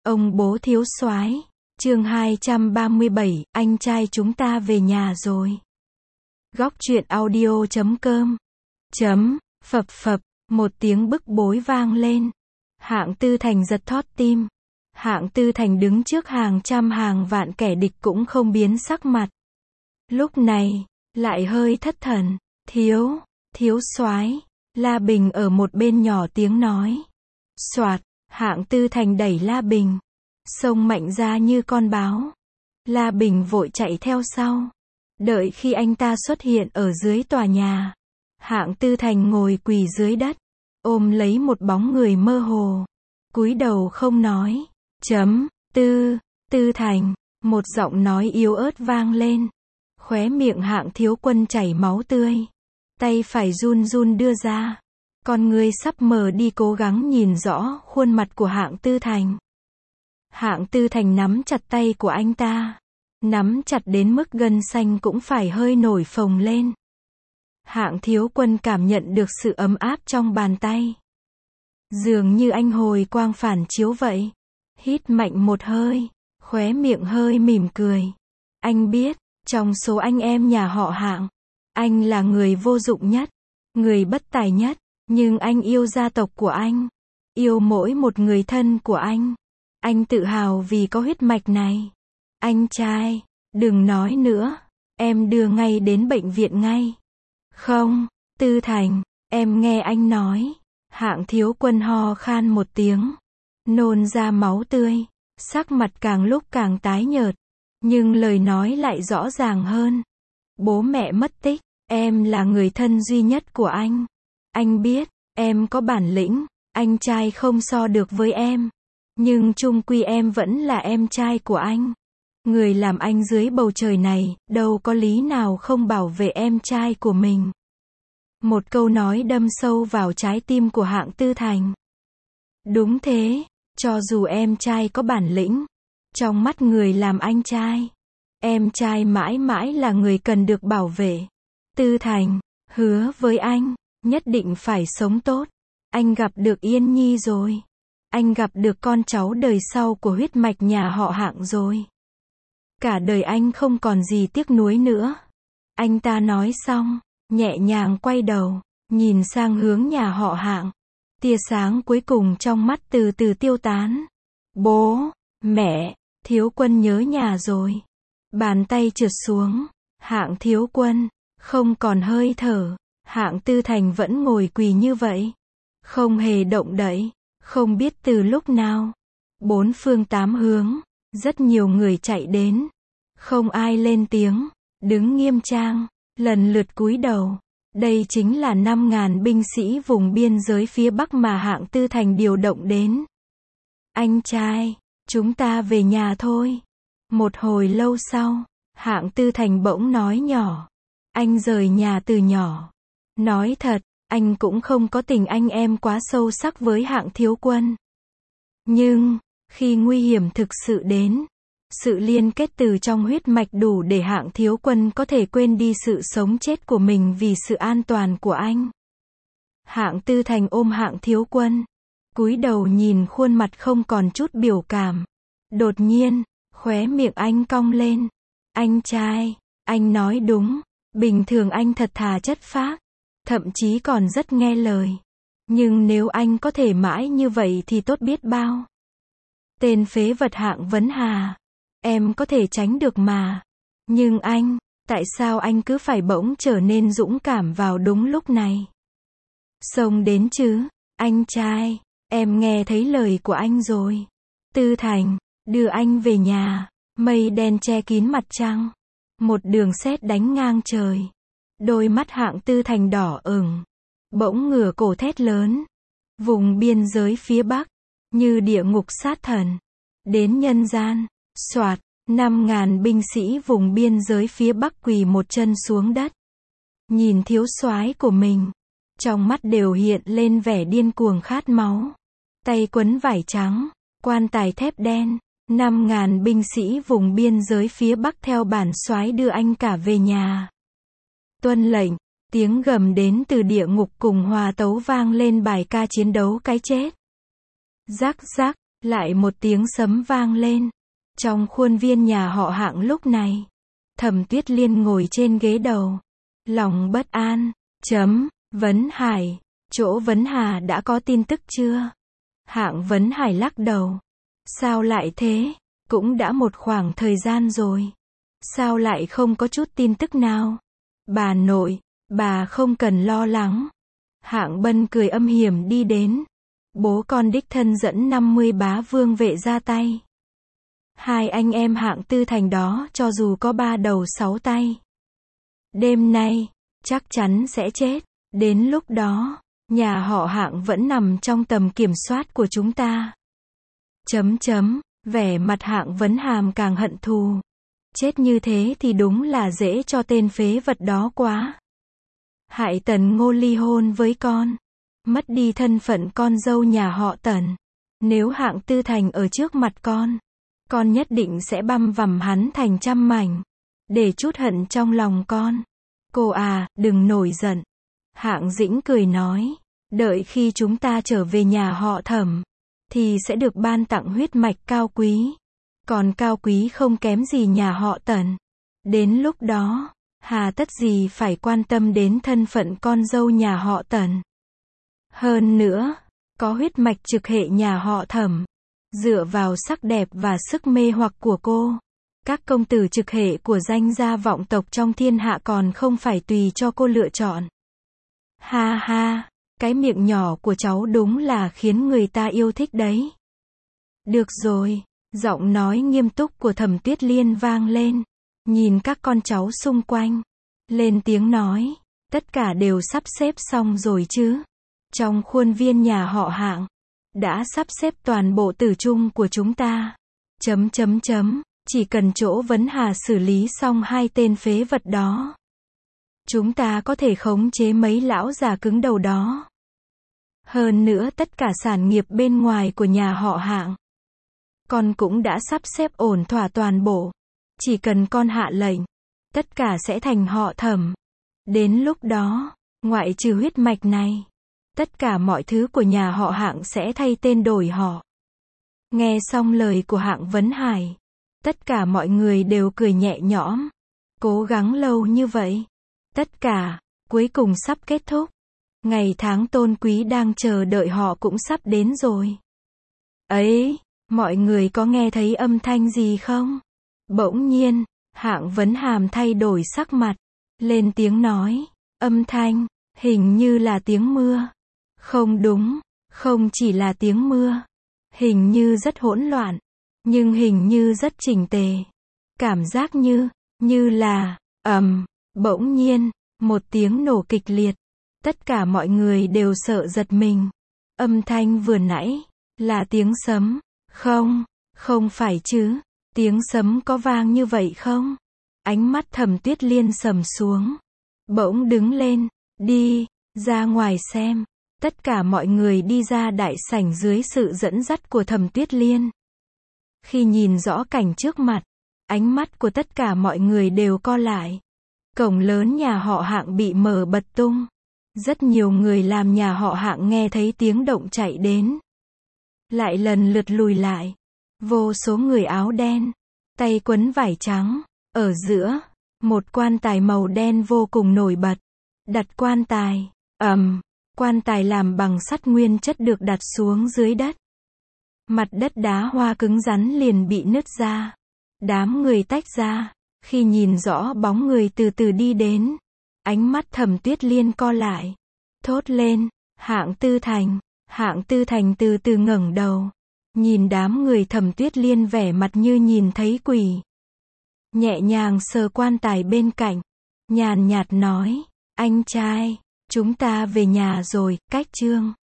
Ông bố thiếu soái. Chương 237, anh trai chúng ta về nhà rồi. Góc truyện audio.com. Phập phập, một tiếng bức bối vang lên. Hạng Tư Thành giật thót tim. Hạng Tư Thành đứng trước hàng trăm hàng vạn kẻ địch cũng không biến sắc mặt. Lúc này, lại hơi thất thần. Thiếu soái. La Bình ở một bên nhỏ tiếng nói. Soạt, Hạng Tư Thành đẩy La Bình. Xông mạnh ra như con báo. La Bình vội chạy theo sau. Đợi khi anh ta xuất hiện ở dưới tòa nhà. Hạng Tư Thành ngồi quỳ dưới đất. Ôm lấy một bóng người mơ hồ. Cúi đầu không nói. Tư Thành. Một giọng nói yếu ớt vang lên. Khóe miệng Hạng Thiếu Quân chảy máu tươi. Tay phải run run đưa ra. Con người sắp mở đi cố gắng nhìn rõ khuôn mặt của Hạng Tư Thành. Hạng Tư Thành nắm chặt tay của anh ta. Nắm chặt đến mức gân xanh cũng phải hơi nổi phồng lên. Hạng Thiếu Quân cảm nhận được sự ấm áp trong bàn tay. Dường như anh hồi quang phản chiếu vậy. Hít mạnh một hơi. Khóe miệng hơi mỉm cười. Anh biết, trong số anh em nhà họ Hạng, anh là người vô dụng nhất, người bất tài nhất. Nhưng anh yêu gia tộc của anh. Yêu mỗi một người thân của anh. Anh tự hào vì có huyết mạch này. Anh trai, đừng nói nữa. Em đưa ngay đến bệnh viện ngay. Không, Tư Thành, em nghe anh nói. Hạng Thiếu Quân ho khan một tiếng. Nôn ra máu tươi. Sắc mặt càng lúc càng tái nhợt. Nhưng lời nói lại rõ ràng hơn. Bố mẹ mất tích. Em là người thân duy nhất của anh. Anh biết, em có bản lĩnh. Anh trai không so được với em. Nhưng chung quy em vẫn là em trai của anh. Người làm anh dưới bầu trời này, đâu có lý nào không bảo vệ em trai của mình. Một câu nói đâm sâu vào trái tim của Hạng Tư Thành. Đúng thế, cho dù em trai có bản lĩnh, trong mắt người làm anh trai, em trai mãi mãi là người cần được bảo vệ. Tư Thành, hứa với anh, nhất định phải sống tốt. Anh gặp được Yên Nhi rồi. Anh gặp được con cháu đời sau của huyết mạch nhà họ Hạng rồi. Cả đời anh không còn gì tiếc nuối nữa. Anh ta nói xong, nhẹ nhàng quay đầu, nhìn sang hướng nhà họ Hạng. Tia sáng cuối cùng trong mắt từ từ tiêu tán. Bố, mẹ, Thiếu Quân nhớ nhà rồi. Bàn tay trượt xuống. Hạng Thiếu Quân, không còn hơi thở. Hạng Tư Thành vẫn ngồi quỳ như vậy. Không hề động đậy. Không biết từ lúc nào. Bốn phương tám hướng. Rất nhiều người chạy đến. Không ai lên tiếng. Đứng nghiêm trang. Lần lượt cúi đầu. Đây chính là 5.000 binh sĩ vùng biên giới phía Bắc mà Hạng Tư Thành điều động đến. Anh trai, chúng ta về nhà thôi. Một hồi lâu sau, Hạng Tư Thành bỗng nói nhỏ. Anh rời nhà từ nhỏ. Nói thật, anh cũng không có tình anh em quá sâu sắc với Hạng Thiếu Quân. Nhưng, khi nguy hiểm thực sự đến, sự liên kết từ trong huyết mạch đủ để Hạng Thiếu Quân có thể quên đi sự sống chết của mình vì sự an toàn của anh. Hạng Tư Thành ôm Hạng Thiếu Quân, cúi đầu nhìn khuôn mặt không còn chút biểu cảm. Đột nhiên, khóe miệng anh cong lên. Anh trai, anh nói đúng, bình thường anh thật thà chất phác, thậm chí còn rất nghe lời. Nhưng nếu anh có thể mãi như vậy thì tốt biết bao. Tên phế vật Hạng Vấn Hà. Em có thể tránh được mà. Nhưng anh, tại sao anh cứ phải bỗng trở nên dũng cảm vào đúng lúc này? Xông đến chứ, anh trai, em nghe thấy lời của anh rồi. Tư Thành, đưa anh về nhà. Mây đen che kín mặt trăng. Một đường sét đánh ngang trời. Đôi mắt Hạng Tư Thành đỏ ửng. Bỗng ngửa cổ thét lớn. Vùng biên giới phía Bắc, như địa ngục sát thần. Đến nhân gian. Soạt, 5.000 binh sĩ vùng biên giới phía Bắc quỳ một chân xuống đất. Nhìn thiếu soái của mình. Trong mắt đều hiện lên vẻ điên cuồng khát máu. Tay quấn vải trắng, quan tài thép đen. 5.000 binh sĩ vùng biên giới phía Bắc theo bản soái đưa anh cả về nhà. Tuân lệnh, tiếng gầm đến từ địa ngục cùng hòa tấu vang lên bài ca chiến đấu cái chết. Rắc rắc, Lại một tiếng sấm vang lên. Trong khuôn viên nhà họ Hạng lúc này, Thẩm Tuyết Liên ngồi trên ghế đầu, lòng bất an. Vấn Hải, chỗ Vấn Hà đã có tin tức chưa? Hạng Vấn Hải lắc đầu. Sao lại thế? Cũng đã một khoảng thời gian rồi. Sao lại không có chút tin tức nào? Bà nội, bà không cần lo lắng. Hạng Bân cười âm hiểm đi đến. Bố con đích thân dẫn 50 bá vương vệ ra tay. Hai anh em Hạng Tư Thành đó cho dù có 3 đầu 6 tay, đêm nay, chắc chắn sẽ chết. Đến lúc đó, nhà họ Hạng vẫn nằm trong tầm kiểm soát của chúng ta. Vẻ mặt Hạng Vấn Hàm càng hận thù. Chết như thế thì đúng là dễ cho tên phế vật đó quá. Hại Tần Ngô ly hôn với con, mất đi thân phận con dâu nhà họ Tần. Nếu Hạng Tư Thành ở trước mặt con nhất định sẽ băm vằm hắn thành trăm mảnh, để trút hận trong lòng con. Cô à, đừng nổi giận. Hạng Dĩnh cười nói, đợi khi chúng ta trở về nhà họ Thẩm, thì sẽ được ban tặng huyết mạch cao quý. Còn cao quý không kém gì nhà họ Tần. Đến lúc đó, hà tất gì phải quan tâm đến thân phận con dâu nhà họ Tần. Hơn nữa, có huyết mạch trực hệ nhà họ Thẩm, dựa vào sắc đẹp và sức mê hoặc của cô, các công tử trực hệ của danh gia vọng tộc trong thiên hạ còn không phải tùy cho cô lựa chọn. Ha ha, cái miệng nhỏ của cháu đúng là khiến người ta yêu thích đấy. Được rồi, giọng nói nghiêm túc của Thẩm Tuyết Liên vang lên, nhìn các con cháu xung quanh, lên tiếng nói, tất cả đều sắp xếp xong rồi chứ? Trong khuôn viên nhà họ Hạng, đã sắp xếp toàn bộ tử chung của chúng ta. Chỉ cần chỗ Vấn Hà xử lý xong 2 tên phế vật đó, chúng ta có thể khống chế mấy lão già cứng đầu đó. Hơn nữa tất cả sản nghiệp bên ngoài của nhà họ Hạng, con cũng đã sắp xếp ổn thỏa toàn bộ. Chỉ cần con hạ lệnh, tất cả sẽ thành họ Thẩm. Đến lúc đó, ngoại trừ huyết mạch này, tất cả mọi thứ của nhà họ Hạng sẽ thay tên đổi họ. Nghe xong lời của Hạng Vấn Hải, tất cả mọi người đều cười nhẹ nhõm. Cố gắng lâu như vậy, tất cả, cuối cùng sắp kết thúc. Ngày tháng tôn quý đang chờ đợi họ cũng sắp đến rồi. Ấy, mọi người có nghe thấy âm thanh gì không? Bỗng nhiên, Hạng Vấn Hàm thay đổi sắc mặt, lên tiếng nói, âm thanh, hình như là tiếng mưa. Không đúng, không chỉ là tiếng mưa. Hình như rất hỗn loạn, nhưng hình như rất chỉnh tề. Cảm giác như là, bỗng nhiên, một tiếng nổ kịch liệt. Tất cả mọi người đều sợ giật mình. Âm thanh vừa nãy, là tiếng sấm. Không phải chứ, tiếng sấm có vang như vậy không? Ánh mắt Thẩm Tuyết Liên sầm xuống. Bỗng đứng lên, đi, ra ngoài xem. Tất cả mọi người đi ra đại sảnh dưới sự dẫn dắt của Thẩm Tuyết Liên. Khi nhìn rõ cảnh trước mặt, ánh mắt của tất cả mọi người đều co lại. Cổng lớn nhà họ Hạng bị mở bật tung. Rất nhiều người làm nhà họ Hạng nghe thấy tiếng động chạy đến, lại lần lượt lùi lại. Vô số người áo đen, tay quấn vải trắng, ở giữa, một quan tài màu đen vô cùng nổi bật. Đặt quan tài, quan tài làm bằng sắt nguyên chất được đặt xuống dưới đất. Mặt đất đá hoa cứng rắn liền bị nứt ra. Đám người tách ra, khi nhìn rõ bóng người từ từ đi đến, ánh mắt Thẩm Tuyết Liên co lại, thốt lên, Hạng Tư Thành. Hạng Tư Thành từ từ ngẩng đầu, nhìn đám người Thẩm Tuyết Liên vẻ mặt như nhìn thấy quỷ. Nhẹ nhàng sờ quan tài bên cạnh, nhàn nhạt nói, anh trai, chúng ta về nhà rồi, cách chương.